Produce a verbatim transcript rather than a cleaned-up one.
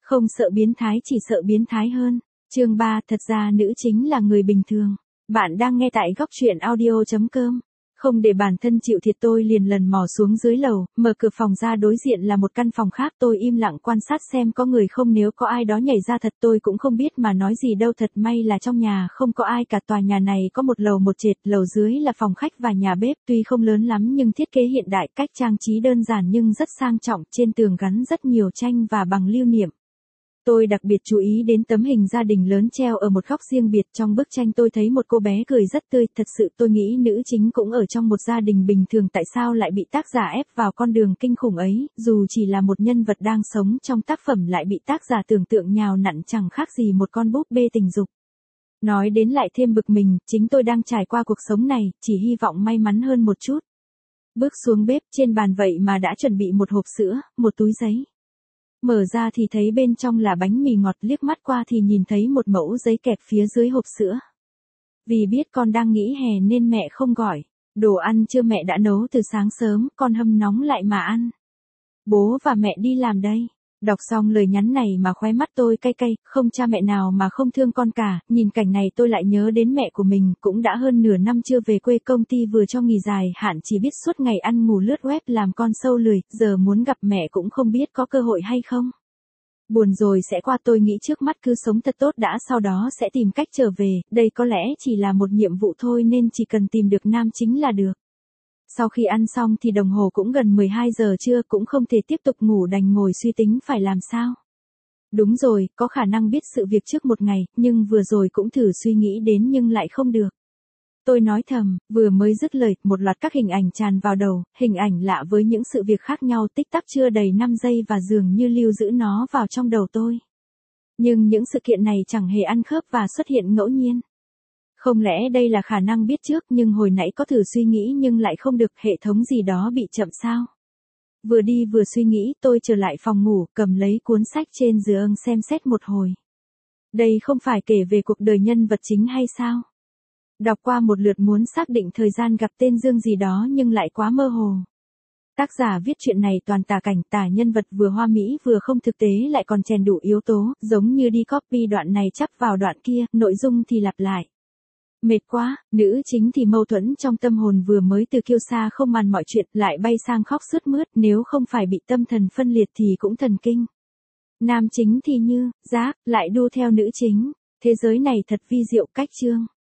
Không sợ biến thái chỉ sợ biến thái hơn. Chương ba, thật ra nữ chính là người bình thường. Bạn đang nghe tại góc truyện audio chấm com. Không để bản thân chịu thiệt tôi liền lần mò xuống dưới lầu, mở cửa phòng ra đối diện là một căn phòng khác, tôi im lặng quan sát xem có người không, nếu có ai đó nhảy ra thật tôi cũng không biết mà nói gì đâu, thật may là trong nhà không có ai cả. Tòa nhà này có một lầu một trệt, lầu dưới là phòng khách và nhà bếp, tuy không lớn lắm nhưng thiết kế hiện đại, cách trang trí đơn giản nhưng rất sang trọng, trên tường gắn rất nhiều tranh và bằng lưu niệm. Tôi đặc biệt chú ý đến tấm hình gia đình lớn treo ở một góc riêng biệt, trong bức tranh tôi thấy một cô bé cười rất tươi, thật sự tôi nghĩ nữ chính cũng ở trong một gia đình bình thường, tại sao lại bị tác giả ép vào con đường kinh khủng ấy, dù chỉ là một nhân vật đang sống trong tác phẩm lại bị tác giả tưởng tượng nhào nặn chẳng khác gì một con búp bê tình dục. Nói đến lại thêm bực mình, chính tôi đang trải qua cuộc sống này, chỉ hy vọng may mắn hơn một chút. Bước xuống bếp, trên bàn vậy mà đã chuẩn bị một hộp sữa, một túi giấy. Mở ra thì thấy bên trong là bánh mì ngọt, liếc mắt qua thì nhìn thấy một mẩu giấy kẹp phía dưới hộp sữa. Vì biết con đang nghỉ hè nên mẹ không gọi. Đồ ăn trưa mẹ đã nấu từ sáng sớm, con hâm nóng lại mà ăn. Bố và mẹ đi làm đây. Đọc xong lời nhắn này mà khóe mắt tôi cay cay, không cha mẹ nào mà không thương con cả, nhìn cảnh này tôi lại nhớ đến mẹ của mình, cũng đã hơn nửa năm chưa về quê, công ty vừa cho nghỉ dài hạn, chỉ biết suốt ngày ăn ngủ lướt web làm con sâu lười, giờ muốn gặp mẹ cũng không biết có cơ hội hay không. Buồn rồi sẽ qua, tôi nghĩ trước mắt cứ sống thật tốt đã, sau đó sẽ tìm cách trở về, đây có lẽ chỉ là một nhiệm vụ thôi nên chỉ cần tìm được nam chính là được. Sau khi ăn xong thì đồng hồ cũng gần mười hai giờ trưa, cũng không thể tiếp tục ngủ, đành ngồi suy tính phải làm sao. Đúng rồi, có khả năng biết sự việc trước một ngày, nhưng vừa rồi cũng thử suy nghĩ đến nhưng lại không được. Tôi nói thầm, vừa mới dứt lời, một loạt các hình ảnh tràn vào đầu, hình ảnh lạ với những sự việc khác nhau, tích tắc chưa đầy năm giây và dường như lưu giữ nó vào trong đầu tôi. Nhưng những sự kiện này chẳng hề ăn khớp và xuất hiện ngẫu nhiên. Không lẽ đây là khả năng biết trước, nhưng hồi nãy có thử suy nghĩ nhưng lại không được, hệ thống gì đó bị chậm sao? Vừa đi vừa suy nghĩ, tôi trở lại phòng ngủ, cầm lấy cuốn sách trên giường xem xét một hồi. Đây không phải kể về cuộc đời nhân vật chính hay sao? Đọc qua một lượt muốn xác định thời gian gặp tên Dương gì đó nhưng lại quá mơ hồ. Tác giả viết chuyện này toàn tả cảnh, tả nhân vật vừa hoa mỹ vừa không thực tế, lại còn chèn đủ yếu tố, giống như đi copy đoạn này chắp vào đoạn kia, nội dung thì lặp lại. Mệt quá, nữ chính thì mâu thuẫn trong tâm hồn, vừa mới từ kiêu sa không màn mọi chuyện lại bay sang khóc sướt mướt, nếu không phải bị tâm thần phân liệt thì cũng thần kinh. Nam chính thì như, giác, lại đu theo nữ chính, thế giới này thật vi diệu cách chương.